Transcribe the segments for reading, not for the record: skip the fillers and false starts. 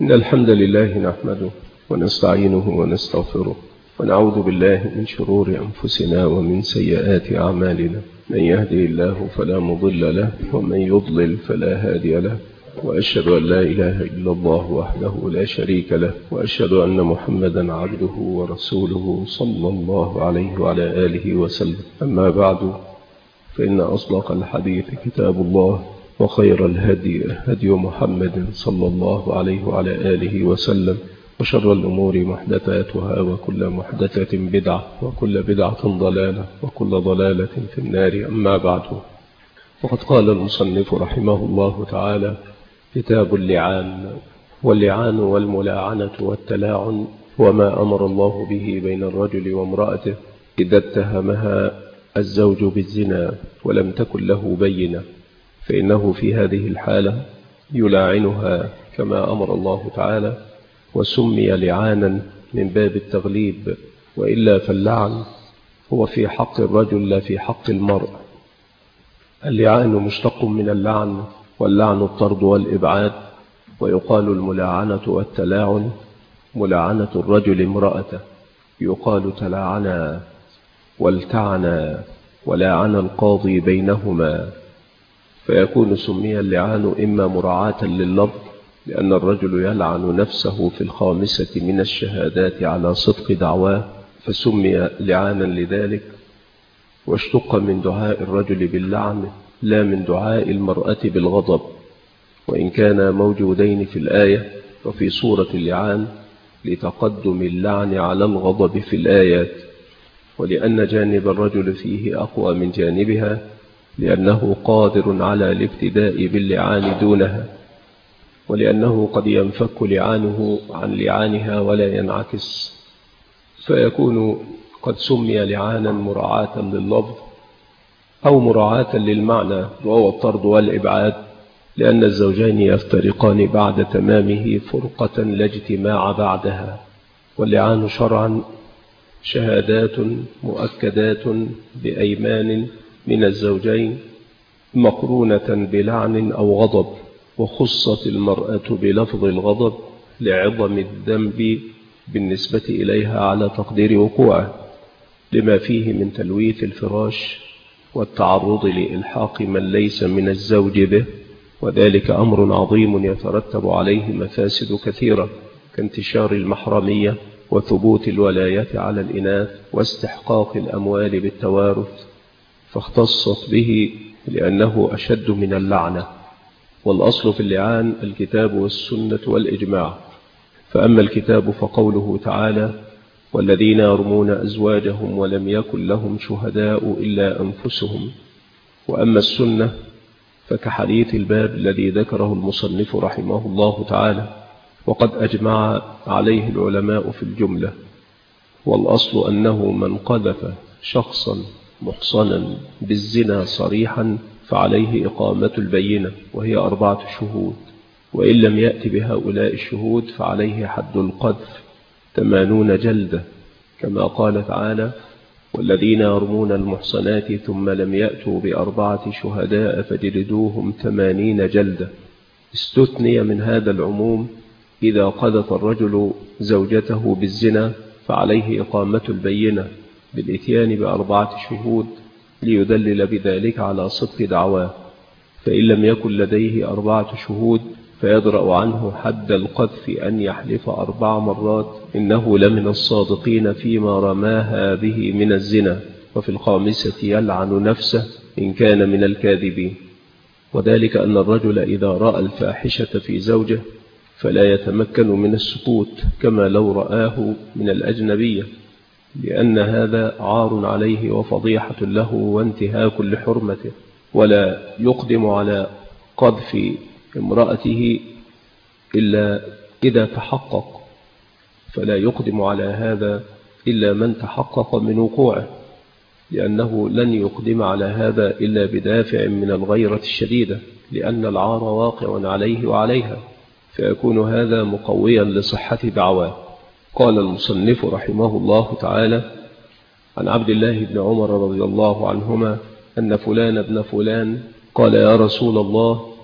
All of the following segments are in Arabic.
إن الحمد لله نحمده ونستعينه ونستغفره ونعوذ بالله من شرور أنفسنا ومن سيئات أعمالنا. من يهدي الله فلا مضل له ومن يضلل فلا هادي له، وأشهد أن لا إله إلا الله وحده لا شريك له، وأشهد أن محمدا عبده ورسوله صلى الله عليه وعلى آله وسلم. أما بعد، فإن أصدق الحديث كتاب الله، وخير الهدي هدي محمد صلى الله عليه وعلى آله وسلم، وشر الأمور محدثاتها، وكل محدثة بدعة، وكل بدعة ضلالة، وكل ضلالة في النار. أما بعد، وقد قال المصنف رحمه الله تعالى: كتاب اللعان. واللعان والملاعنة والتلاعن وما أمر الله به بين الرجل وامرأته إذا اتهمها الزوج بالزنا ولم تكن له بينة، فإنه في هذه الحالة يلاعنها كما أمر الله تعالى، وسمي لعانا من باب التغليب، وإلا فاللعن هو في حق الرجل لا في حق المرء. اللعان مشتق من اللعن، واللعن الطرد والإبعاد، ويقال الملاعنة والتلاعن ملاعنة الرجل امرأته، يقال تلاعنا والتعنا ولاعن القاضي بينهما. فيكون سمي اللعان إما مراعاة لللفظ، لأن الرجل يلعن نفسه في الخامسة من الشهادات على صدق دعواه، فسمي لعانا لذلك، واشتق من دعاء الرجل باللعن لا من دعاء المرأة بالغضب، وإن كان موجودين في الآية وفي سورة اللعان لتقدم اللعن على الغضب في الآيات، ولأن جانب الرجل فيه أقوى من جانبها، لأنه قادر على الابتداء باللعان دونها، ولأنه قد ينفك لعانه عن لعانها ولا ينعكس، فيكون قد سمي لعانا مراعاة لللفظ أو مراعاة للمعنى، وهو الطرد والإبعاد، لأن الزوجين يفترقان بعد تمامه فرقة لا اجتماع بعدها. واللعان شرعا شهادات مؤكدات بأيمان من الزوجين مقرونة بلعن أو غضب، وخصت المرأة بلفظ الغضب لعظم الذنب بالنسبة إليها على تقدير وقوعه، لما فيه من تلويث الفراش والتعرض لإلحاق من ليس من الزوج به، وذلك أمر عظيم يترتب عليه مفاسد كثيرة، كانتشار المحرمية وثبوت الولاية على الإناث واستحقاق الأموال بالتوارث، فاختصت به لأنه أشد من اللعنة. والأصل في اللعان الكتاب والسنة والإجماع. فأما الكتاب فقوله تعالى: والذين يرمون أزواجهم ولم يكن لهم شهداء إلا أنفسهم. وأما السنة فكحديث الباب الذي ذكره المصنف رحمه الله تعالى، وقد أجمع عليه العلماء في الجملة. والأصل أنه من قذف شخصا محصنا بالزنا صريحا فعليه إقامة البينة، وهي 4 شهود، وإن لم يأتي بهؤلاء الشهود فعليه حد القذف 80 جلدة، كما قال تعالى: والذين يرمون المحصنات ثم لم يأتوا ب4 شهداء فجلدوهم 80 جلدة. استثني من هذا العموم إذا قذف الرجل زوجته بالزنا فعليه إقامة البينة بالإتيان ب4 شهود، ليدلل بذلك على صدق دعواه، فإن لم يكن لديه 4 شهود فيدرأ عنه حد القذف أن يحلف 4 مرات إنه لمن الصادقين فيما رماها به من الزنا، وفي الخامسة يلعن نفسه إن كان من الكاذبين. وذلك أن الرجل إذا رأى الفاحشة في زوجه فلا يتمكن من السكوت كما لو رآه من الأجنبية، لأن هذا عار عليه وفضيحة له وانتهاك لحرمته، ولا يقدم على قذف امرأته إلا إذا تحقق، فلا يقدم على هذا إلا من تحقق من وقوعه، لأنه لن يقدم على هذا إلا بدافع من الغيرة الشديدة، لأن العار واقع عليه وعليها، فيكون هذا مقويا لصحة دعواه. قال المصنف رحمه الله تعالى: عن عبد الله بن عمر رضي الله عنهما أن فلان ابن فلان قال: يا رسول الله،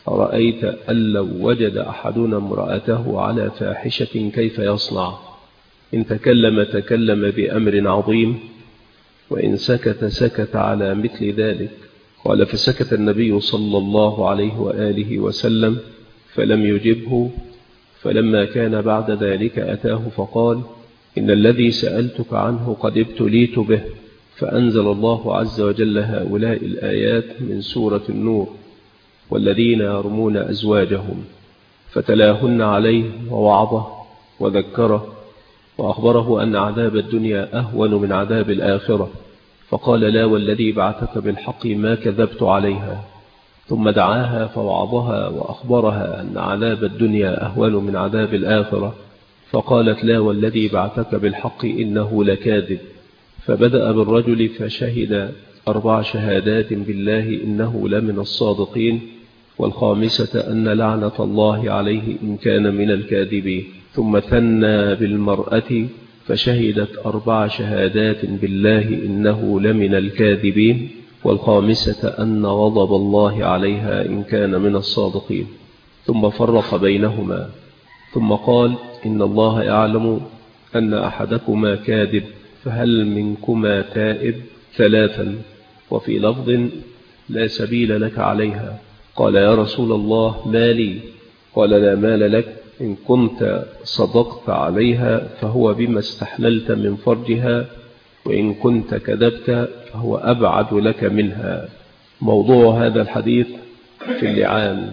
أرأيت أن لو وجد أحدنا امرأته على فاحشة كيف يصنع؟ إن تكلم بأمر عظيم، وإن سكت على مثل ذلك. قال: فسكت النبي صلى الله عليه وآله وسلم فلم يجبه. فلما كان بعد ذلك أتاه فقال: إن الذي سألتك عنه قد ابتليت به. فأنزل الله عز وجل هؤلاء الآيات من سورة النور: والذين يرمون أزواجهم، فتلاهن عليه ووعظه وذكره وأخبره أن عذاب الدنيا أهون من عذاب الآخرة، فقال: لا والذي بعثك بالحق ما كذبت عليها. ثم دعاها فوعظها وأخبرها أن عذاب الدنيا أهون من عذاب الآخرة، فقالت: لا والذي بعثك بالحق إنه لكاذب. فبدأ بالرجل فشهد 4 شهادات بالله إنه لمن الصادقين، والخامسة أن لعنة الله عليه إن كان من الكاذبين. ثم ثنى بالمرأة فشهدت 4 شهادات بالله إنه لمن الكاذبين، والخامسة أن غضب الله عليها إن كان من الصادقين. ثم فرق بينهما، ثم قال: إن الله يعلم أن أحدكما كاذب، فهل منكما تائب؟ 3. وفي لفظ: لا سبيل لك عليها. قال: يا رسول الله ما لي؟ قال: لا مال لك، إن كنت صدقت عليها فهو بما استحللت من فرجها، وإن كنت كذبت فهو أبعد لك منها. موضوع هذا الحديث في اللعان،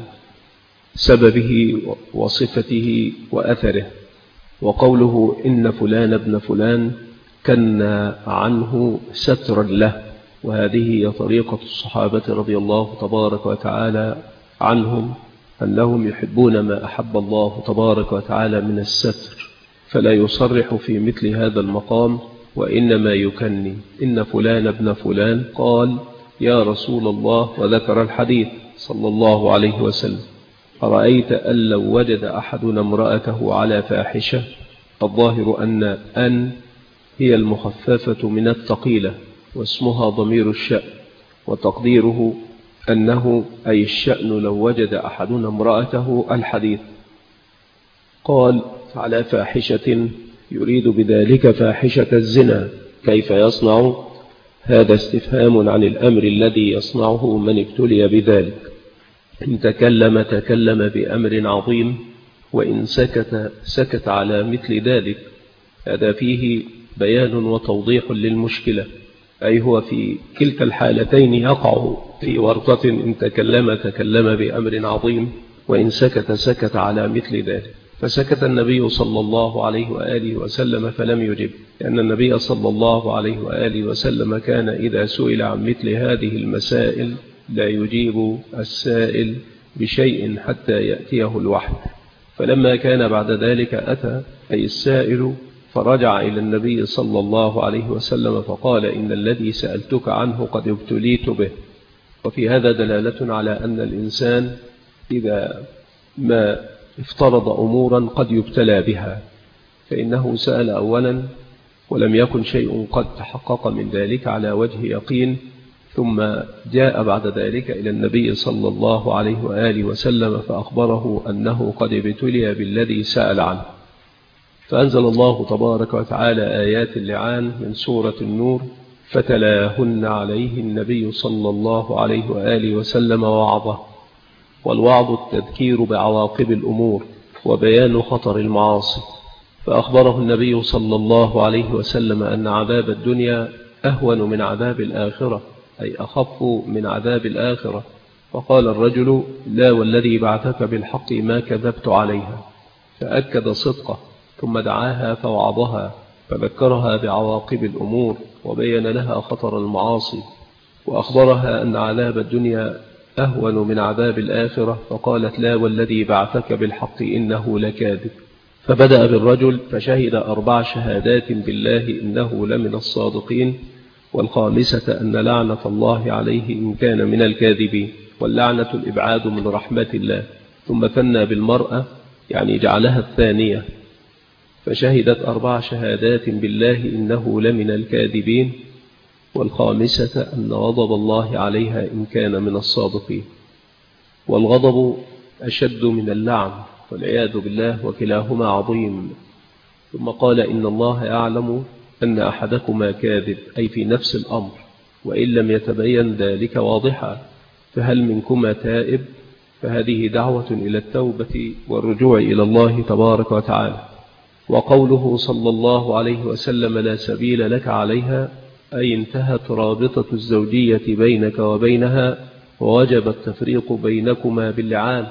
سببه وصفته وأثره. وقوله: إن فلان ابن فلان كنا عنه سترا له. وهذه هي طريقة الصحابة رضي الله تبارك وتعالى عنهم، أنهم يحبون ما أحب الله تبارك وتعالى من الستر، فلا يصرح في مثل هذا المقام، وإنما يكني: إن فلان ابن فلان قال: يا رسول الله، وذكر الحديث صلى الله عليه وسلم: أرأيت أن لو وجد أحدنا امرأته على فاحشة. الظاهر أن هي المخففة من الثقيلة، واسمها ضمير الشأن، وتقديره أنه أي الشأن لو وجد أحدنا امرأته الحديث. قال: على فاحشة يريد بذلك فاحشة الزنا، كيف يصنع؟ هذا استفهام عن الأمر الذي يصنعه من ابتلي بذلك. إن تكلم بأمر عظيم، وإن سكت على مثل ذلك. هذا فيه بيان وتوضيح للمشكلة، أي هو في كلتا الحالتين يقع في ورطة: إن تكلم بأمر عظيم، وإن سكت على مثل ذلك. فسكت النبي صلى الله عليه وآله وسلم فلم يجب، لأن النبي صلى الله عليه وآله وسلم كان إذا سئل عن مثل هذه المسائل لا يجيب السائل بشيء حتى يأتيه الوحي. فلما كان بعد ذلك أتى أي السائل، فرجع إلى النبي صلى الله عليه وسلم فقال: إن الذي سألتك عنه قد ابتليت به. وفي هذا دلالة على أن الإنسان إذا ما افترض أمورا قد يبتلى بها، فإنه سأل أولا ولم يكن شيء قد تحقق من ذلك على وجه يقين، ثم جاء بعد ذلك إلى النبي صلى الله عليه وآله وسلم فأخبره أنه قد ابتلي بالذي سأل عنه. فأنزل الله تبارك وتعالى آيات اللعان من سورة النور: فتلاهن عليه النبي صلى الله عليه وآله وسلم وعظه. والوعظ التذكير بعواقب الأمور وبيان خطر المعاصي. فأخبره النبي صلى الله عليه وسلم أن عذاب الدنيا أهون من عذاب الآخرة، أي أخف من عذاب الآخرة. فقال الرجل: لا والذي بعثك بالحق ما كذبت عليها. فأكد صدقه، ثم دعاها فوعظها، فذكرها بعواقب الأمور وبين لها خطر المعاصي، وأخبرها أن عذاب الدنيا أهون من عذاب الآخرة. فقالت: لا والذي بعثك بالحق إنه لكاذب. فبدأ بالرجل فشهد 4 شهادات بالله إنه لمن الصادقين، والخامسة أن لعنة الله عليه إن كان من الكاذبين. واللعنة الإبعاد من رحمة الله. ثم ثنى بالمرأة، يعني جعلها الثانية، فشهدت 4 شهادات بالله إنه لمن الكاذبين، والخامسة أن غضب الله عليها إن كان من الصادقين. والغضب أشد من اللعن والعياذ بالله، وكلاهما عظيم. ثم قال: إن الله يعلم أن أحدكما كاذب، أي في نفس الأمر، وإن لم يتبين ذلك واضحا، فهل منكما تائب؟ فهذه دعوة إلى التوبة والرجوع إلى الله تبارك وتعالى. وقوله صلى الله عليه وسلم: لا سبيل لك عليها، أي انتهت رابطة الزوجية بينك وبينها، ووجب التفريق بينكما باللعان.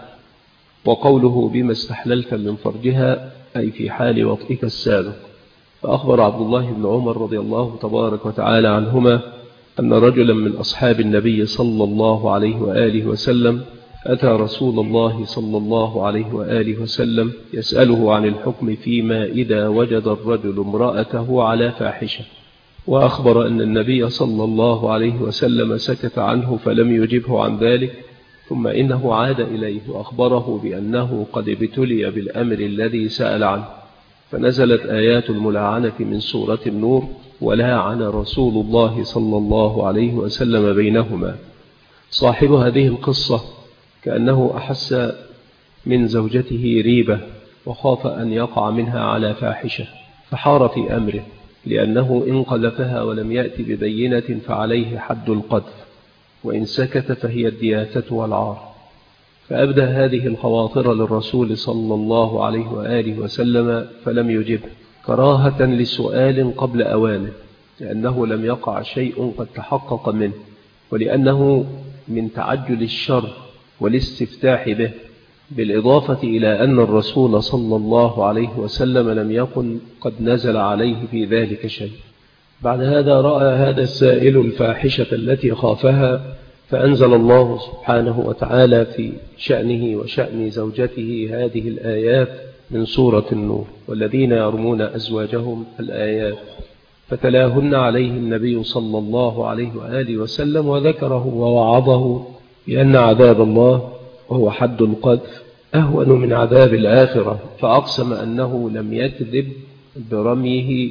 وقوله: بما استحللت من فرجها، أي في حال وطئك السابق. فأخبر عبد الله بن عمر رضي الله تبارك وتعالى عنهما أن رجلا من أصحاب النبي صلى الله عليه وآله وسلم أتى رسول الله صلى الله عليه وآله وسلم يسأله عن الحكم فيما إذا وجد الرجل امرأته على فاحشة، وأخبر أن النبي صلى الله عليه وسلم سكت عنه فلم يجبه عن ذلك، ثم إنه عاد إليه وأخبره بأنه قد ابتلي بالأمر الذي سأل عنه، فنزلت آيات الملاعنة من سورة النور: ولاعن رسول الله صلى الله عليه وسلم بينهما. صاحب هذه القصة كأنه أحس من زوجته ريبة، وخاف أن يقع منها على فاحشة، فحار في أمره، لأنه إن قذفها ولم يأتي ببينة فعليه حد القذف، وإن سكت فهي الدياثة والعار. فأبدى هذه الخواطر للرسول صلى الله عليه وآله وسلم فلم يجبه، كراهة لسؤال قبل أوانه، لأنه لم يقع شيء قد تحقق منه، ولأنه من تعجل الشر والاستفتاح به، بالإضافة إلى أن الرسول صلى الله عليه وسلم لم يكن قد نزل عليه في ذلك شيء. بعد هذا رأى هذا السائل الفاحشة التي خافها، فأنزل الله سبحانه وتعالى في شأنه وشأن زوجته هذه الآيات من سورة النور: والذين يرمون أزواجهم الآيات، فتلاهن عليه النبي صلى الله عليه وآله وسلم، وذكره ووعظه بأن عذاب الله وهو حد القذف أهون من عذاب الآخرة، فأقسم أنه لم يكذب برميه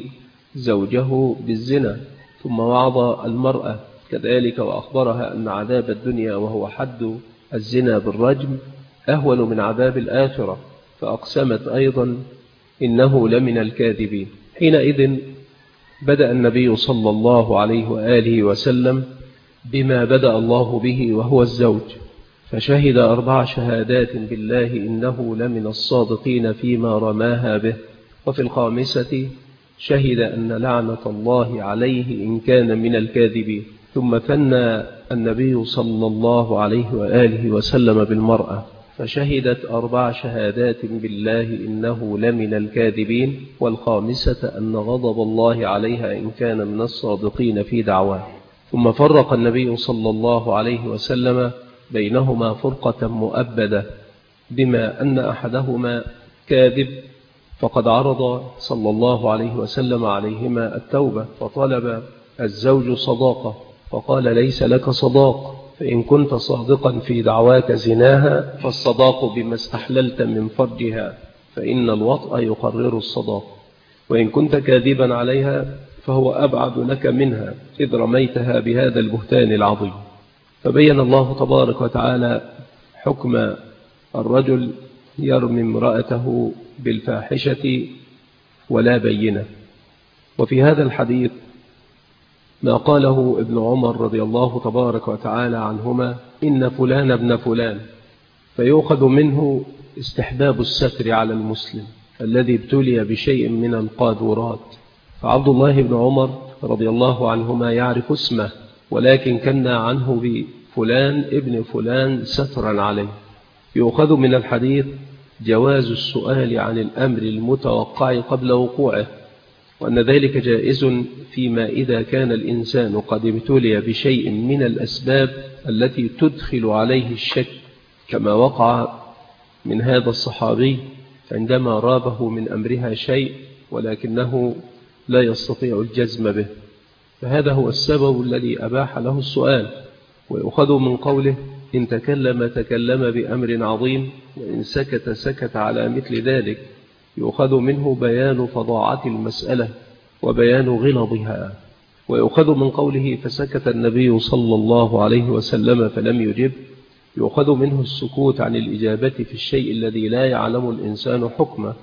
زوجه بالزنا. ثم وعظ المرأة كذلك وأخبرها أن عذاب الدنيا وهو حد الزنا بالرجم أهون من عذاب الآخرة، فأقسمت أيضا إنه لمن الكاذبين. حينئذ بدأ النبي صلى الله عليه وآله وسلم بما بدأ الله به وهو الزوج، فشهد 4 شهادات بالله إنه لمن الصادقين فيما رماها به، وفي الخامسة شهد أن لعنة الله عليه إن كان من الكاذبين. ثم ثنى النبي صلى الله عليه وآله وسلم بالمرأة، فشهدت 4 شهادات بالله إنه لمن الكاذبين، والخامسة أن غضب الله عليها إن كان من الصادقين في دعواه. ثم فرق النبي صلى الله عليه وسلم بينهما فرقة مؤبدة، بما أن أحدهما كاذب، فقد عرض صلى الله عليه وسلم عليهما التوبة، فطلب الزوج صداقة، فقال: ليس لك صداق، فإن كنت صادقا في دعواك زناها فالصداق بما استحللت من فرجها، فإن الوطأ يقرر الصداق، وإن كنت كاذبا عليها فهو أبعد لك منها، إذ رميتها بهذا البهتان العظيم. فبين الله تبارك وتعالى حكم الرجل يرمي امرأته بالفاحشة ولا بينة. وفي هذا الحديث ما قاله ابن عمر رضي الله تبارك وتعالى عنهما: إن فلان ابن فلان، فيؤخذ منه استحباب الستر على المسلم الذي ابتلي بشيء من القاذورات. فعبد الله بن عمر رضي الله عنهما يعرف اسمه، ولكن كنا عنه بفلان ابن فلان سترا عليه. يؤخذ من الحديث جواز السؤال عن الأمر المتوقع قبل وقوعه، وأن ذلك جائز فيما إذا كان الإنسان قد ابتلي بشيء من الأسباب التي تدخل عليه الشك، كما وقع من هذا الصحابي عندما رابه من أمرها شيء ولكنه لا يستطيع الجزم به، فهذا هو السبب الذي أباح له السؤال. ويؤخذ من قوله: إن تكلم بأمر عظيم، وإن سكت على مثل ذلك. يؤخذ منه بيان فظاعة المسألة وبيان غلظها. ويؤخذ من قوله: فسكت النبي صلى الله عليه وسلم فلم يجب، يؤخذ منه السكوت عن الإجابة في الشيء الذي لا يعلم الإنسان حكمه،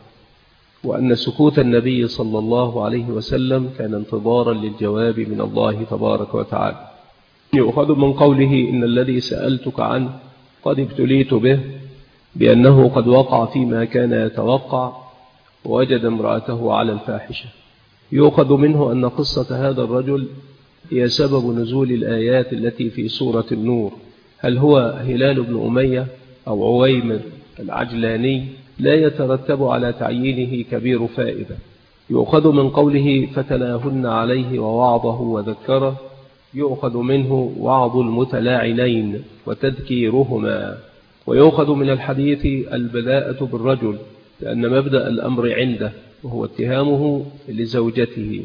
وأن سكوت النبي صلى الله عليه وسلم كان انتظارا للجواب من الله تبارك وتعالى. يؤخذ من قوله إن الذي سألتك عنه قد ابتليت به، بأنه قد وقع فيما كان يتوقع ووجد امرأته على الفاحشة. يؤخذ منه أن قصة هذا الرجل هي سبب نزول الآيات التي في سورة النور. هل هو هلال بن أمية أو عويمر العجلاني لا يترتب على تعيينه كبير فائدة. يؤخذ من قوله فتلاهن عليه ووعظه وذكره، يؤخذ منه وعظ المتلاعنين وتذكيرهما. ويؤخذ من الحديث البذاءة بالرجل، لأن مبدأ الأمر عنده وهو اتهامه لزوجته،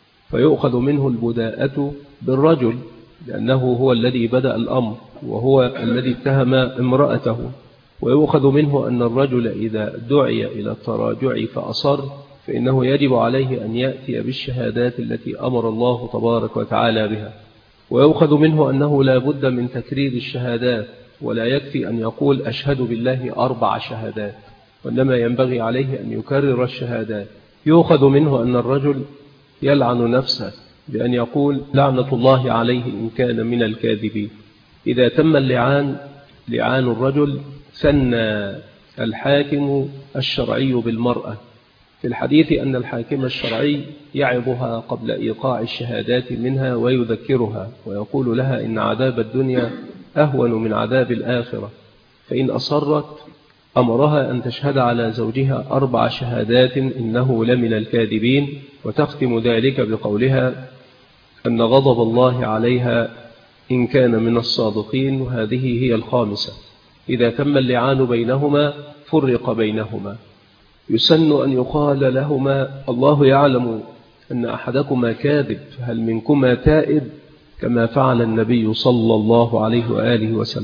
فيؤخذ منه البذاءة بالرجل لأنه هو الذي بدأ الأمر وهو الذي اتهم امرأته. ويؤخذ منه أن الرجل إذا دعي إلى التراجع فأصر فإنه يجب عليه أن يأتي بالشهادات التي أمر الله تبارك وتعالى بها. ويؤخذ منه أنه لا بد من تكرير الشهادات، ولا يكفي أن يقول أشهد بالله 4 شهادات، وإنما ينبغي عليه أن يكرر الشهادات. يؤخذ منه أن الرجل يلعن نفسه بأن يقول لعنة الله عليه إن كان من الكاذبين. إذا تم اللعان لعان الرجل ثنى الحاكم الشرعي بالمرأة. في الحديث أن الحاكم الشرعي يعظها قبل إيقاع الشهادات منها ويذكرها ويقول لها إن عذاب الدنيا أهون من عذاب الآخرة، فإن أصرت أمرها أن تشهد على زوجها 4 شهادات إنه لمن الكاذبين، وتختم ذلك بقولها أن غضب الله عليها إن كان من الصادقين، وهذه هي الخامسة. إذا تم اللعان بينهما فرق بينهما. يسن أن يقال لهما الله يعلم أن أحدكما كاذب، هل منكما تائب، كما فعل النبي صلى الله عليه وآله وسلم.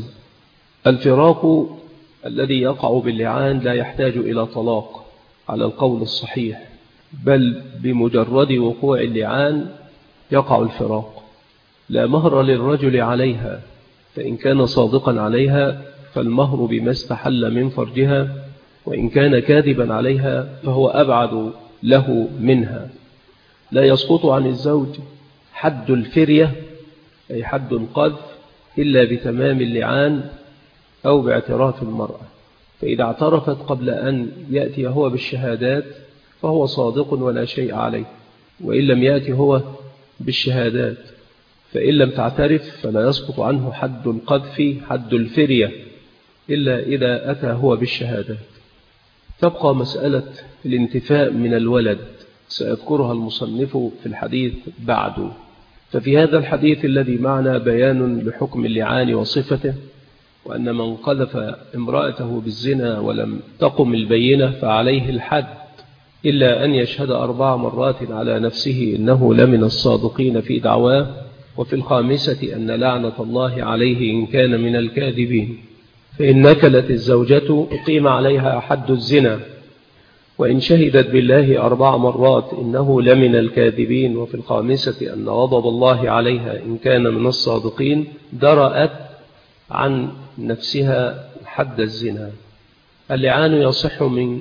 الفراق الذي يقع باللعان لا يحتاج إلى طلاق على القول الصحيح، بل بمجرد وقوع اللعان يقع الفراق. لا مهر للرجل عليها، فإن كان صادقا عليها فالمهر بما استحل من فرجها، وإن كان كاذبا عليها فهو أبعد له منها. لا يسقط عن الزوج حد الفرية أي حد القذف إلا بتمام اللعان أو باعتراف المرأة، فإذا اعترفت قبل أن يأتي هو بالشهادات فهو صادق ولا شيء عليه، وإن لم يأتي هو بالشهادات، فإن لم تعترف فلا يسقط عنه حد القذف حد الفرية إلا إذا أتى هو بالشهادات. تبقى مسألة الانتفاء من الولد سيذكرها المصنف في الحديث بعد. ففي هذا الحديث الذي معنا بيان لحكم اللعان وصفته، وأن من قذف امرأته بالزنا ولم تقم البينة فعليه الحد إلا أن يشهد 4 مرات على نفسه إنه لمن الصادقين في دعواه، وفي الخامسة أن لعنة الله عليه إن كان من الكاذبين. فإن نكلت الزوجة أقيم عليها حد الزنا، وإن شهدت بالله 4 مرات إنه لمن الكاذبين، وفي الخامسة أن غضب الله عليها إن كان من الصادقين، درأت عن نفسها حد الزنا. اللعان يصح من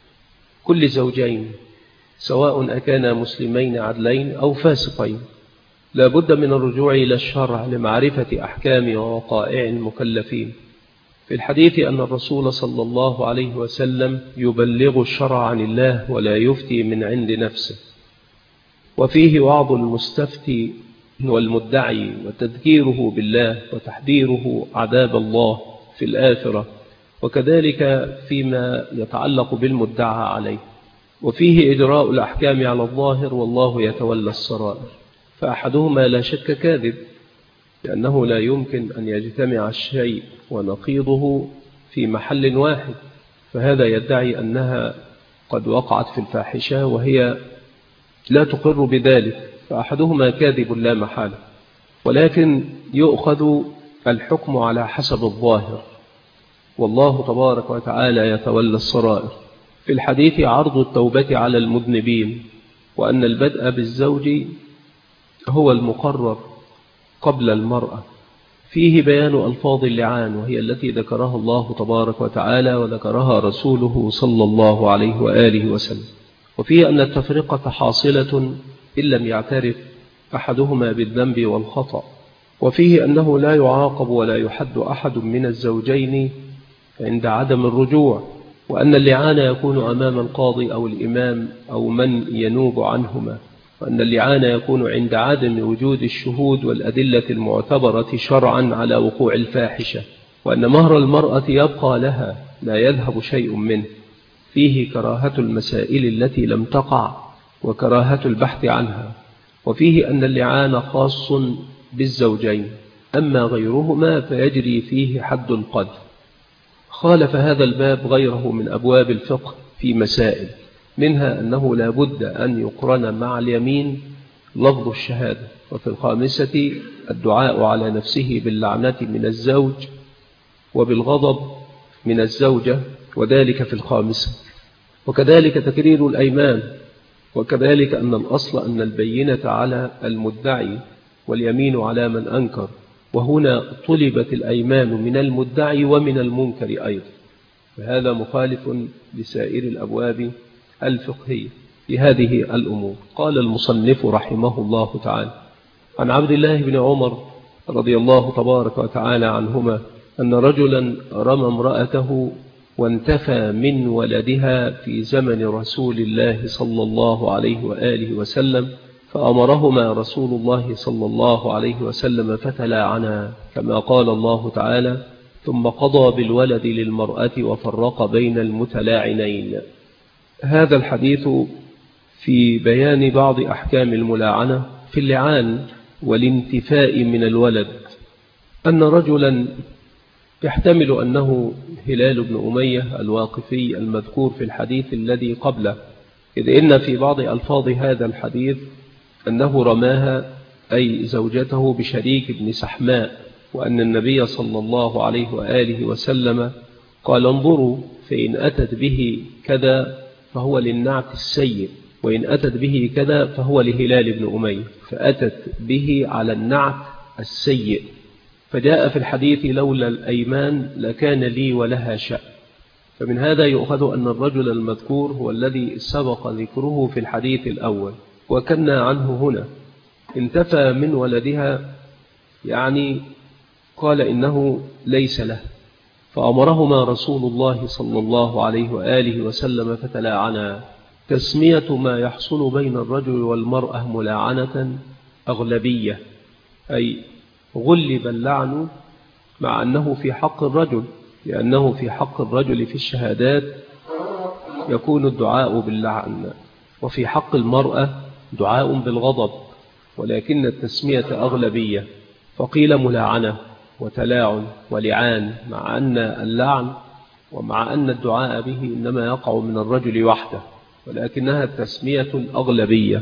كل زوجين سواء أكانا مسلمين عدلين أو فاسقين. لا بد من الرجوع إلى الشرع لمعرفة أحكام ووقائع المكلفين. في الحديث أن الرسول صلى الله عليه وسلم يبلغ الشرع عن الله ولا يفتي من عند نفسه، وفيه وعظ المستفتي والمدعي وتذكيره بالله وتحذيره عذاب الله في الآخرة، وكذلك فيما يتعلق بالمدعى عليه، وفيه إجراء الأحكام على الظاهر والله يتولى السرائر. فأحدهما لا شك كاذب، لأنه لا يمكن أن يجتمع الشيء ونقيضه في محل واحد، فهذا يدعي أنها قد وقعت في الفاحشة وهي لا تقر بذلك، فأحدهما كاذب لا محالة، ولكن يؤخذ الحكم على حسب الظاهر، والله تبارك وتعالى يتولى السرائر. في الحديث عرض التوبة على المذنبين، وأن البدء بالزوج هو المقرر قبل المرأة، فيه بيان ألفاظ اللعان، وهي التي ذكرها الله تبارك وتعالى وذكرها رسوله صلى الله عليه وآله وسلم. وفيه أن التفرقة حاصلة إن لم يعترف أحدهما بالذنب والخطأ. وفيه أنه لا يعاقب ولا يحد أحد من الزوجين عند عدم الرجوع، وأن اللعان يكون أمام القاضي أو الإمام أو من ينوب عنهما، وأن اللعان يكون عند عدم وجود الشهود والأدلة المعتبرة شرعا على وقوع الفاحشة، وأن مهر المرأة يبقى لها لا يذهب شيء منه. فيه كراهة المسائل التي لم تقع وكراهة البحث عنها. وفيه أن اللعان خاص بالزوجين، أما غيرهما فيجري فيه حد القذف. خالف هذا الباب غيره من أبواب الفقه في مسائل، منها أنه لا بد أن يقرن مع اليمين لفظ الشهادة، وفي الخامسة الدعاء على نفسه باللعنة من الزوج وبالغضب من الزوجة، وذلك في الخامسة. وكذلك تكرير الأيمان، وكذلك أن الأصل أن البينة على المدعي واليمين على من أنكر، وهنا طلبت الأيمان من المدعي ومن المنكر أيضا، فهذا مخالف لسائر الأبواب الفقهية في هذه الأمور. قال المصنف رحمه الله تعالى: عن عبد الله بن عمر رضي الله تبارك وتعالى عنهما أن رجلا رمى امرأته وانتفى من ولدها في زمن رسول الله صلى الله عليه وآله وسلم، فأمرهما رسول الله صلى الله عليه وسلم فتلاعنا، كما قال الله تعالى: ثم قضى بالولد للمرأة وفرق بين المتلاعنين. هذا الحديث في بيان بعض أحكام الملاعنة في اللعان والانتفاء من الولد. أن رجلا يحتمل أنه هلال بن أمية الواقفي المذكور في الحديث الذي قبله، إذ إن في بعض ألفاظ هذا الحديث أنه رماها أي زوجته بشريك بن سحماء، وأن النبي صلى الله عليه وآله وسلم قال: انظروا فإن أتت به كذا فهو للنعت السيء، وإن أتت به كذا فهو لهلال بن أمية، فأتت به على النعت السيء. فجاء في الحديث: لولا الأيمان لكان لي ولها شأن. فمن هذا يؤخذ أن الرجل المذكور هو الذي سبق ذكره في الحديث الأول، وكنا عنه هنا. انتفى من ولدها يعني قال إنه ليس له، فأمرهما رسول الله صلى الله عليه وآله وسلم فتلاعنا. تسمية ما يحصل بين الرجل والمرأة ملاعنة أغلبية، أي غلب اللعن، مع أنه في حق الرجل، لأنه في حق الرجل في الشهادات يكون الدعاء باللعن، وفي حق المرأة دعاء بالغضب، ولكن التسمية أغلبية، فقيل ملاعنة وتلاعن ولعان، مع أن اللعن ومع أن الدعاء به إنما يقع من الرجل وحده، ولكنها التسمية أغلبية.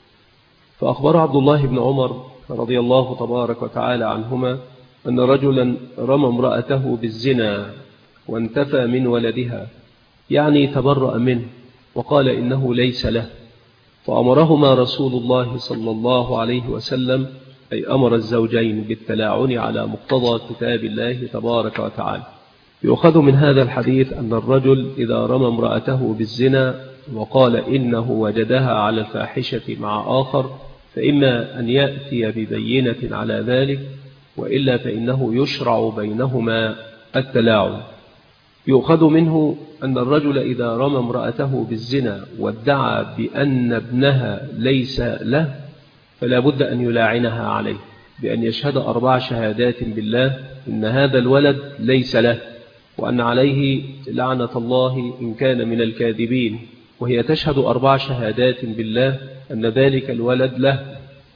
فأخبر عبد الله بن عمر رضي الله تبارك وتعالى عنهما أن رجلا رمى امرأته بالزنا وانتفى من ولدها، يعني تبرأ منه وقال إنه ليس له، فأمرهما رسول الله صلى الله عليه وسلم، أي أمر الزوجين بالتلاعن على مقتضى كتاب الله تبارك وتعالى. يؤخذ من هذا الحديث أن الرجل إذا رمى امرأته بالزنا وقال إنه وجدها على الفاحشة مع آخر، فإما أن يأتي ببينة على ذلك، وإلا فإنه يشرع بينهما التلاعن. يؤخذ منه أن الرجل إذا رمى امرأته بالزنا وادعى بأن ابنها ليس له، فلا بد أن يلاعنها عليه بأن يشهد 4 شهادات بالله إن هذا الولد ليس له، وأن عليه لعنة الله إن كان من الكاذبين، وهي تشهد 4 شهادات بالله أن ذلك الولد له،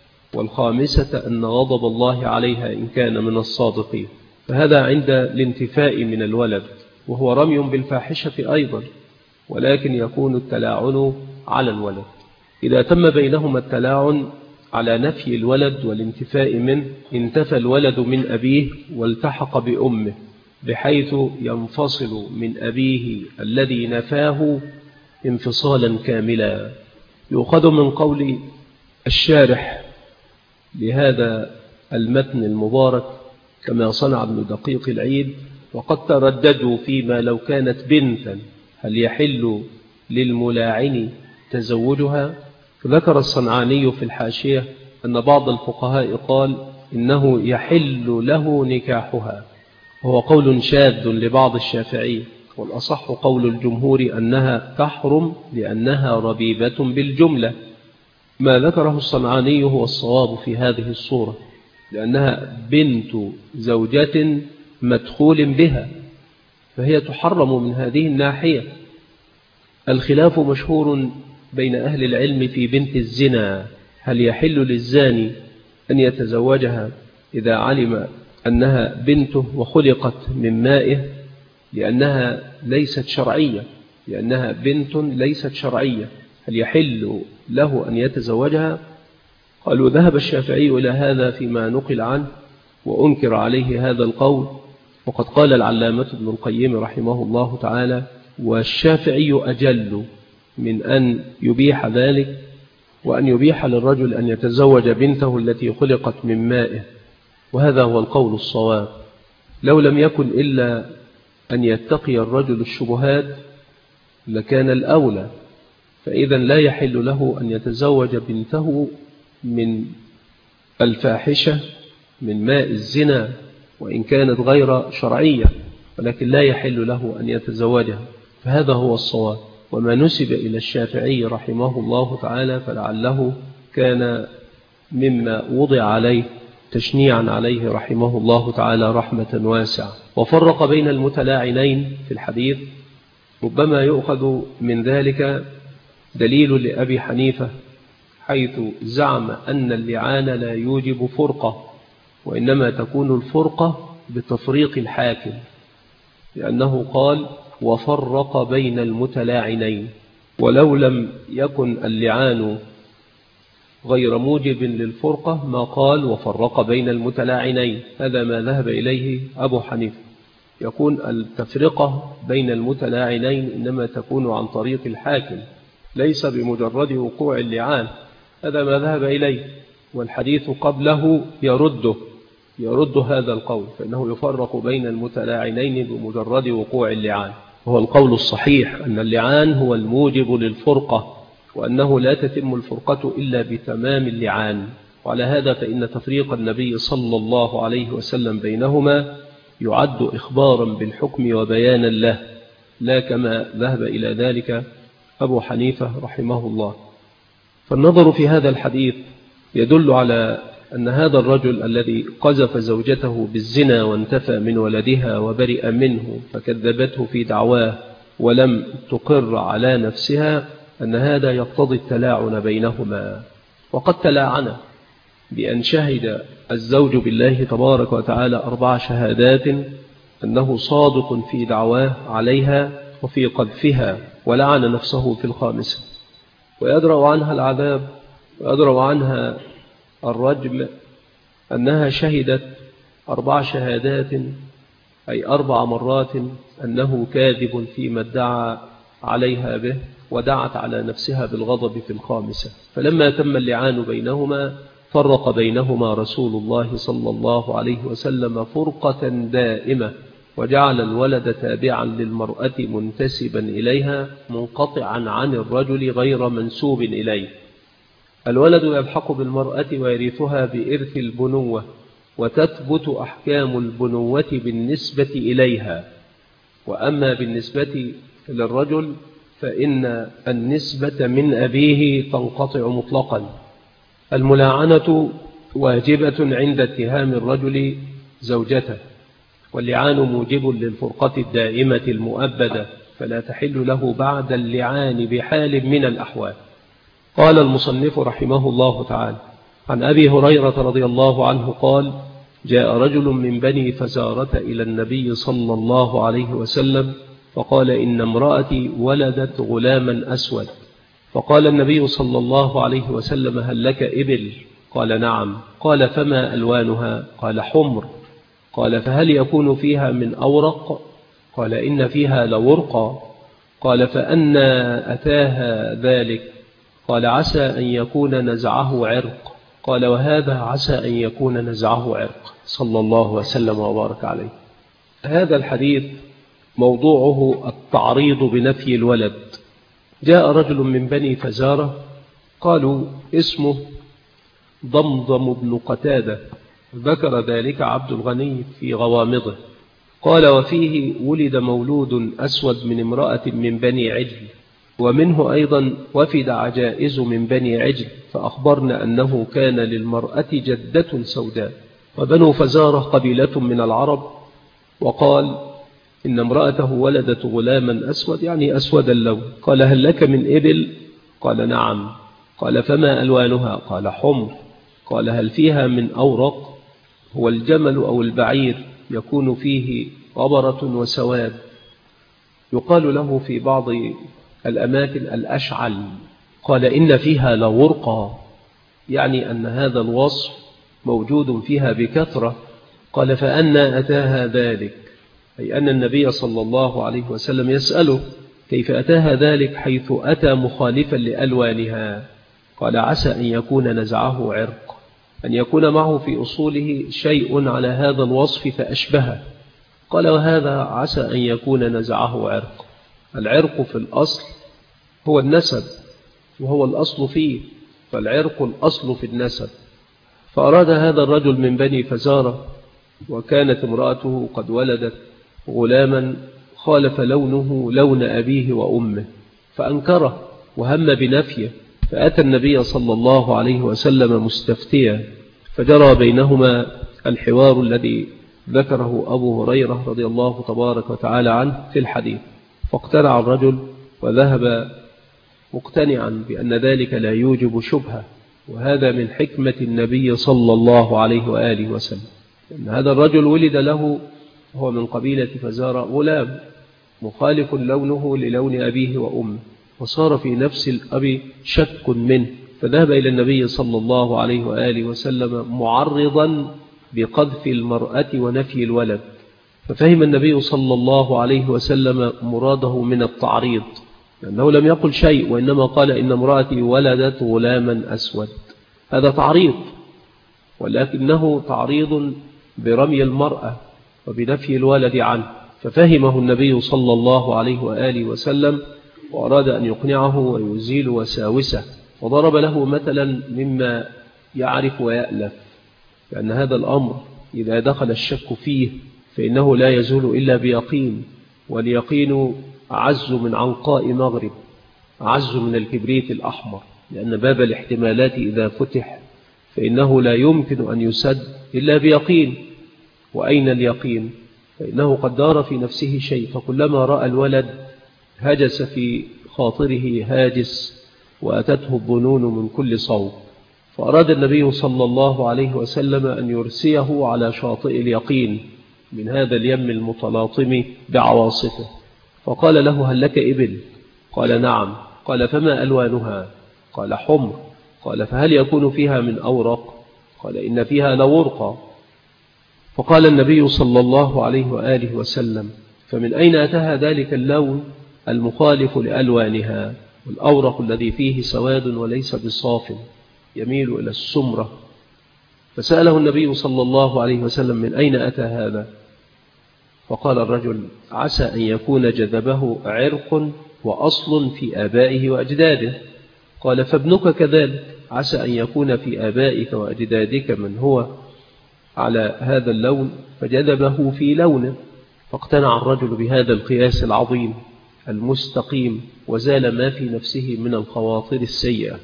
والخامسة أن غضب الله عليها إن كان من الصادقين. فهذا عند الانتفاء من الولد، وهو رمي بالفاحشة أيضا، ولكن يكون التلاعن على الولد. إذا تم بينهما التلاعن على نفي الولد والانتفاء منه، انتفى الولد من أبيه والتحق بأمه، بحيث ينفصل من أبيه الذي نفاه انفصالا كاملا. يؤخذ من قول الشارح لهذا المتن المبارك كما صنع ابن دقيق العيد، وقد ترددوا فيما لو كانت بنتا هل يحل للملاعن تزوجها. ذكر الصنعاني في الحاشية أن بعض الفقهاء قال إنه يحل له نكاحها، وهو قول شاذ لبعض الشافعي، والأصح قول الجمهور أنها تحرم لأنها ربيبة بالجملة. ما ذكره الصنعاني هو الصواب في هذه الصورة، لأنها بنت زوجة مدخول بها، فهي تحرم من هذه الناحية. الخلاف مشهور بين أهل العلم في بنت الزنا، هل يحل للزاني أن يتزوجها إذا علم أنها بنته وخلقت من مائه، لأنها ليست شرعية، لأنها بنت ليست شرعية، هل يحل له أن يتزوجها؟ قالوا ذهب الشافعي إلى هذا فيما نقل عنه، وأنكر عليه هذا القول، وقد قال العلامة ابن القيم رحمه الله تعالى: والشافعي أجل من أن يبيح ذلك، وأن يبيح للرجل أن يتزوج بنته التي خلقت من مائه، وهذا هو القول الصواب. لو لم يكن إلا أن يتقي الرجل الشبهات لكان الأولى، فإذا لا يحل له أن يتزوج بنته من الفاحشة من ماء الزنا، وإن كانت غير شرعية، ولكن لا يحل له أن يتزوجها، فهذا هو الصواب. وما نسب إلى الشافعي رحمه الله تعالى فلعله كان مما وضع عليه تشنيعا عليه رحمه الله تعالى رحمة واسعة. وفرق بين المتلاعنين في الحديث، ربما يؤخذ من ذلك دليل لأبي حنيفة حيث زعم أن اللعان لا يوجب فرقة، وإنما تكون الفرقة بتفريق الحاكم، لأنه قال: وفرق بين المتلاعنين. ولو لم يكن اللعان غير موجب للفرقة ما قال وفرق بين المتلاعنين. هذا ما ذهب إليه أبو حنيفة، يكون التفرقة بين المتلاعنين إنما تكون عن طريق الحاكم، ليس بمجرد وقوع اللعان. هذا ما ذهب إليه، والحديث قبله يرد هذا القول، فإنه يفرق بين المتلاعنين بمجرد وقوع اللعان. وهو القول الصحيح أن اللعان هو الموجب للفرقة، وأنه لا تتم الفرقة إلا بتمام اللعان. وعلى هذا فإن تفريق النبي صلى الله عليه وسلم بينهما يعد إخبارا بالحكم وبيانا له، لا كما ذهب إلى ذلك أبو حنيفة رحمه الله. فالنظر في هذا الحديث يدل على أن هذا الرجل الذي قذف زوجته بالزنا وانتفى من ولدها وبرئ منه فكذبته في دعواه ولم تقر على نفسها، أن هذا يقتضي التلاعن بينهما. وقد تلاعن بأن شهد الزوج بالله تبارك وتعالى 4 شهادات أنه صادق في دعواه عليها وفي قذفها، ولعن نفسه في 5، ويدرأ عنها العذاب ويدرأ عنها الرجم أنها شهدت 4 شهادات، أي 4 مرات أنه كاذب فيما ادعى عليها به، ودعت على نفسها بالغضب في 5. فلما تم اللعان بينهما فرق بينهما رسول الله صلى الله عليه وسلم فرقة دائمة، وجعل الولد تابعا للمرأة منتسبا إليها منقطعا عن الرجل غير منسوب إليه. الولد يلحق بالمرأة ويرثها بإرث البنوة، وتثبت أحكام البنوة بالنسبة إليها، وأما بالنسبة للرجل فإن النسبة من أبيه تنقطع مطلقا. الملاعنة واجبة عند اتهام الرجل زوجته، واللعان موجب للفرقة الدائمة المؤبدة، فلا تحل له بعد اللعان بحال من الأحوال. قال المصنف رحمه الله تعالى: عن أبي هريرة رضي الله عنه قال: جاء رجل من بني فزارة إلى النبي صلى الله عليه وسلم فقال: إن امرأتي ولدت غلاما أسود. فقال النبي صلى الله عليه وسلم: هل لك إبل؟ قال: نعم. قال: فما ألوانها؟ قال: حمر. قال: فهل يكون فيها من أورق؟ قال: إن فيها لورقا. قال: فأنى أتاها ذلك؟ قال: عسى أن يكون نزعه عرق. قال وهذا عسى أن يكون نزعه عرق، صلى الله وسلم وبارك عليه. هذا الحديث موضوعه التعريض بنفي الولد. جاء رجل من بني فزارة قالوا اسمه ضمضم بن قتادة، ذكر ذلك عبد الغني في غوامضه، قال وفيه ولد مولود أسود من امرأة من بني عجل، ومنه أيضا وفد عجائز من بني عجل، فأخبرنا أنه كان للمرأة جدة سوداء، وبنو فزارة قبيلة من العرب، وقال إن امرأته ولدت غلاما أسود، يعني أسود اللون. قال هل لك من إبل؟ قال نعم. قال فما ألوانها؟ قال حمر. قال هل فيها من أورق؟ هو الجمل أو البعير يكون فيه غبرة وسواد، يقال له في بعض الأماكن الأشعل. قال إن فيها لورقا، يعني أن هذا الوصف موجود فيها بكثرة. قال فأنا أتاها ذلك، أي أن النبي صلى الله عليه وسلم يسأله كيف أتاها ذلك حيث أتى مخالفا لألوانها. قال عسى أن يكون نزعه عرق، أن يكون معه في أصوله شيء على هذا الوصف فأشبهه. قال وهذا عسى أن يكون نزعه عرق. العرق في الأصل هو النسب، وهو الأصل فيه، فالعرق الأصل في النسب. فأراد هذا الرجل من بني فزارة، وكانت امرأته قد ولدت غلاما خالف لونه لون أبيه وأمه، فأنكره وهم بنفيه، فأتى النبي صلى الله عليه وسلم مستفتيا، فجرى بينهما الحوار الذي ذكره أبو هريرة رضي الله تبارك وتعالى عنه في الحديث. فاقتنع الرجل وذهب مقتنعا بأن ذلك لا يوجب شبهة، وهذا من حكمة النبي صلى الله عليه وآله وسلم، أن هذا الرجل ولد له هو من قبيلة فزارة غلام مخالف لونه للون أبيه وأمه، وصار في نفس الأب شك منه، فذهب إلى النبي صلى الله عليه وآله وسلم معرضا بقذف المرأة ونفي الولد، ففهم النبي صلى الله عليه وسلم مراده من التعريض، لأنه لم يقل شيء، وإنما قال إن امرأتي ولدت غلاما أسود. هذا تعريض، ولكنه تعريض برمي المرأة وبنفي الولد عنه، ففهمه النبي صلى الله عليه وآله وسلم، وأراد أن يقنعه ويزيل وساوسه، وضرب له مثلا مما يعرف ويألف، لأن هذا الأمر إذا دخل الشك فيه فإنه لا يزول إلا بيقين، واليقين أعز من عنقاء مغرب، أعز من الكبريت الأحمر، لأن باب الاحتمالات إذا فتح فإنه لا يمكن أن يسد إلا بيقين. وأين اليقين؟ فإنه قد دار في نفسه شيء، فكلما رأى الولد هجس في خاطره هاجس، وأتته الظنون من كل صوب، فأراد النبي صلى الله عليه وسلم أن يرسيه على شاطئ اليقين من هذا اليم المتلاطم بعواصفه، فقال له هل لك إبل؟ قال نعم. قال فما ألوانها؟ قال حمر. قال فهل يكون فيها من أورق؟ قال إن فيها لورقا. فقال النبي صلى الله عليه وآله وسلم فمن أين أتاها ذلك اللون المخالف لألوانها، والأورق الذي فيه سواد وليس بصاف يميل إلى السمرة؟ فسأله النبي صلى الله عليه وسلم من أين أتى هذا؟ فقال الرجل عسى أن يكون جذبه عرق وأصل في آبائه وأجداده. قال فابنك كذلك، عسى أن يكون في آبائك وأجدادك من هو على هذا اللون فجذبه في لونه. فاقتنع الرجل بهذا القياس العظيم المستقيم، وزال ما في نفسه من الخواطر السيئة.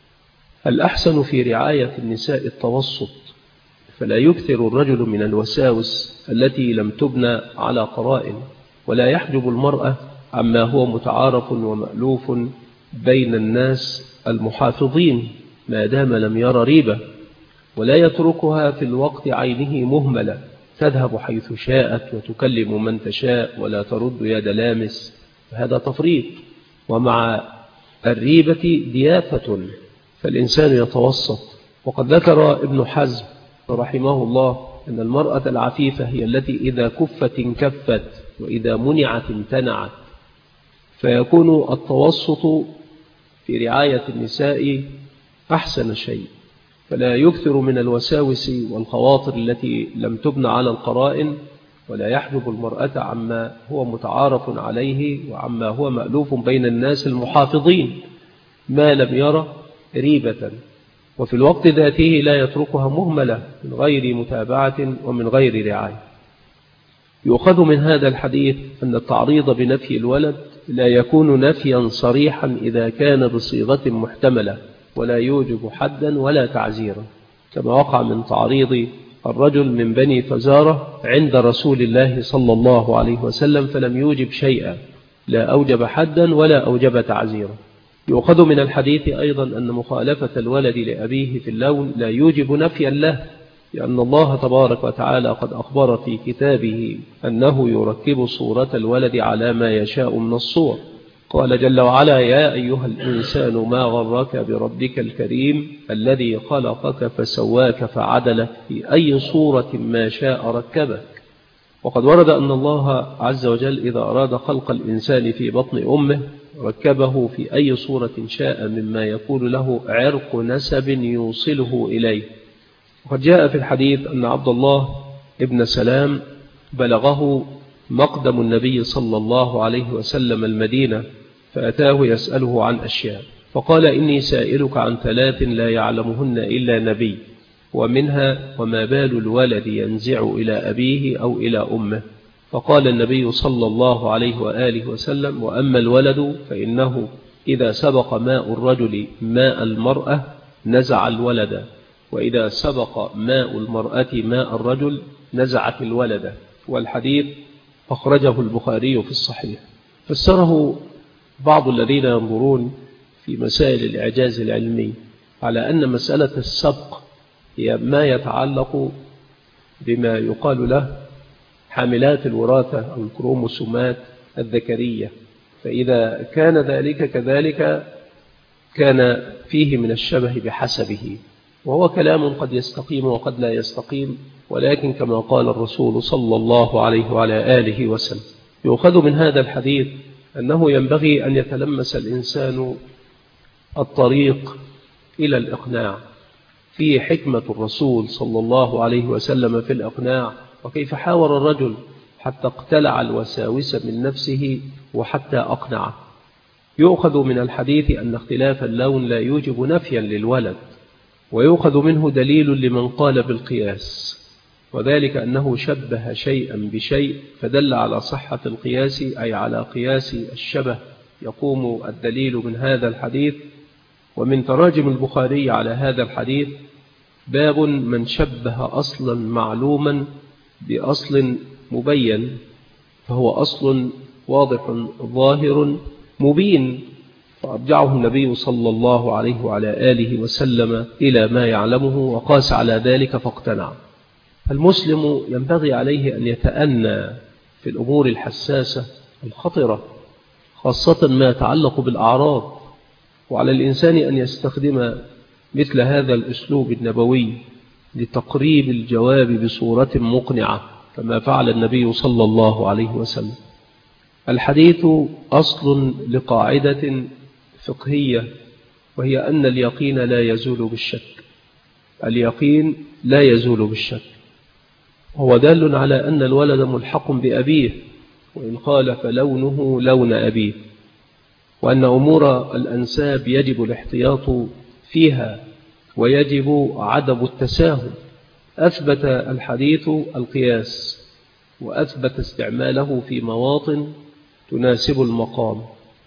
الأحسن في رعاية النساء التوسط، فلا يكثر الرجل من الوساوس التي لم تبنى على قرائن، ولا يحجب المرأة عما هو متعارف ومألوف بين الناس المحافظين ما دام لم يرى ريبة، ولا يتركها في الوقت عينه مهملة تذهب حيث شاءت وتكلم من تشاء ولا ترد يد لامس، فهذا تفريط. ومع الريبة ديافة، فالإنسان يتوسط. وقد ذكر ابن حزم رحمه الله أن المرأة العفيفة هي التي إذا كفت انكفت، وإذا منعت امتنعت، فيكون التوسط في رعاية النساء أحسن شيء. فلا يكثر من الوساوس والخواطر التي لم تبنى على القرائن، ولا يحجب المرأة عما هو متعارف عليه وعما هو مألوف بين الناس المحافظين ما لم يرى ريبة، وفي الوقت ذاته لا يتركها مهملة من غير متابعة ومن غير رعاية. يؤخذ من هذا الحديث أن التعريض بنفي الولد لا يكون نفيا صريحا إذا كان بصيغة محتملة، ولا يوجب حدا ولا تعزيرا، كما وقع من تعريض الرجل من بني فزارة عند رسول الله صلى الله عليه وسلم فلم يوجب شيئا، لا أوجب حدا ولا أوجب تعزيرا. يؤخذ من الحديث أيضا أن مخالفة الولد لأبيه في اللون لا يوجب نفيا له، لأن الله تبارك وتعالى قد أخبر في كتابه أنه يركب صورة الولد على ما يشاء من الصور. قال جل وعلا: يا أيها الإنسان ما غرك بربك الكريم الذي خلقك فسواك فعدلك في أي صورة ما شاء ركبك. وقد ورد أن الله عز وجل إذا أراد خلق الإنسان في بطن أمه ركبه في أي صورة شاء، مما يكون له عرق نسب يوصله إليه. وقد جاء في الحديث أن عبد الله ابن سلام بلغه مقدم النبي صلى الله عليه وسلم المدينة، فأتاه يسأله عن أشياء، فقال: إني سائلك عن 3 لا يعلمهن إلا نبي، ومنها وما بال الولد ينزع إلى أبيه أو إلى أمه. فقال النبي صلى الله عليه وآله وسلم: وأما الولد فإنه إذا سبق ماء الرجل ماء المرأة نزع الولد، وإذا سبق ماء المرأة ماء الرجل نزعت الولد. والحديث أخرجه البخاري في الصحيح. فسره بعض الذين ينظرون في مسائل الإعجاز العلمي على أن مسألة السبق هي ما يتعلق بما يقال له حاملات الوراثة أو الكروموسومات الذكرية، فإذا كان ذلك كذلك كان فيه من الشبه بحسبه، وهو كلام قد يستقيم وقد لا يستقيم، ولكن كما قال الرسول صلى الله عليه وعلى آله وسلم. يؤخذ من هذا الحديث أنه ينبغي أن يتلمس الإنسان الطريق إلى الإقناع، فيه حكمة الرسول صلى الله عليه وسلم في الإقناع، وكيف حاور الرجل حتى اقتلع الوساوس من نفسه وحتى أقنعه. يؤخذ من الحديث أن اختلاف اللون لا يوجب نفيا للولد، ويؤخذ منه دليل لمن قال بالقياس، وذلك أنه شبه شيئا بشيء فدل على صحة القياس، أي على قياس الشبه. يقوم الدليل من هذا الحديث. ومن تراجم البخاري على هذا الحديث باب من شبه أصلا معلوما بأصل مبين، فهو أصل واضح ظاهر مبين، فأرجعه النبي صلى الله عليه وعلى آله وسلم إلى ما يعلمه وقاس على ذلك فاقتنع. المسلم ينبغي عليه أن يتأنى في الأمور الحساسة الخطرة، خاصة ما يتعلق بالأعراض، وعلى الإنسان أن يستخدم مثل هذا الأسلوب النبوي لتقريب الجواب بصورة مقنعة كما فعل النبي صلى الله عليه وسلم. الحديث أصل لقاعدة فقهية، وهي أن اليقين لا يزول بالشك. اليقين لا يزول بالشك، هو دال على أن الولد ملحق بأبيه وإن خالف لونه لون أبيه، وأن أمور الأنساب يجب الاحتياط فيها ويجب عدم التساهل. أثبت الحديث القياس، وأثبت استعماله في مواطن تناسب المقام.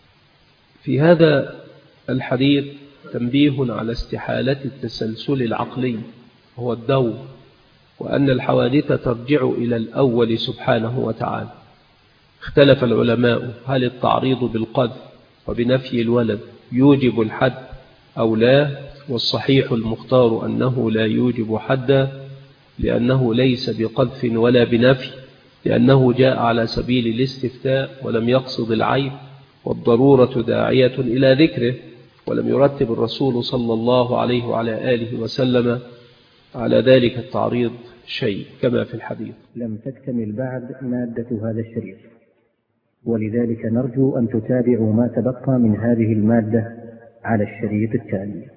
في هذا الحديث تنبيه على استحالة التسلسل العقلي، هو الدور، وأن الحوادث ترجع إلى الأول سبحانه وتعالى. اختلف العلماء هل التعريض بالقذف وبنفي الولد يوجب الحد أو لا، والصحيح المختار أنه لا يوجب حدا، لأنه ليس بقذف ولا بنفي، لأنه جاء على سبيل الاستفتاء ولم يقصد العيب، والضرورة داعية إلى ذكره، ولم يرتب الرسول صلى الله عليه وعلى آله وسلم على ذلك التعريض شيء كما في الحديث. لم تكتمل بعد مادة هذا الشريط، ولذلك نرجو أن تتابعوا ما تبقى من هذه المادة على الشريط التالي.